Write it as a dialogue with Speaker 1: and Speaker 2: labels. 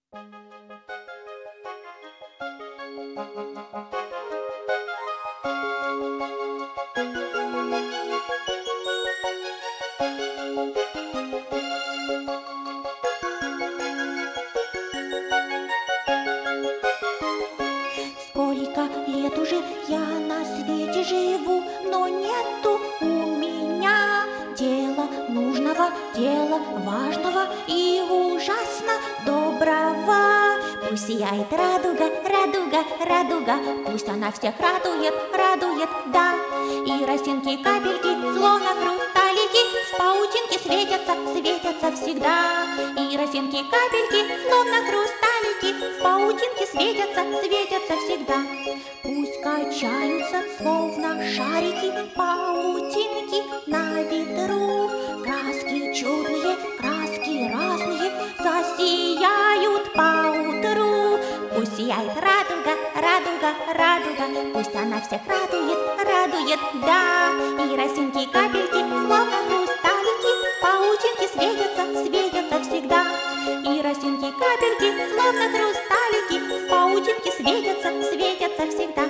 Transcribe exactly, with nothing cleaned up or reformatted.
Speaker 1: Сколько лет уже я на свете живу, но нету у меня дела нужного, дела важного и ужасно доброго. Пусть сияет радуга, радуга, радуга, пусть она всех радует, радует, да. И росинки, капельки, словно хрусталики, в паутинке светятся, светятся всегда. И росинки, капельки, словно хрусталики, в паутинке светятся, светятся всегда. Пусть качаются, словно шарики, паутинки на ветру. Краски чудные, краски разные засияют поутру. Пусть сияет радуга, радуга, радуга, пусть она всех радует, радует, да. И росинки, капельки, словно хрусталики, паутинки светятся, светятся всегда. И росинки, капельки, словно хрусталики, в паутинке светятся, светятся всегда.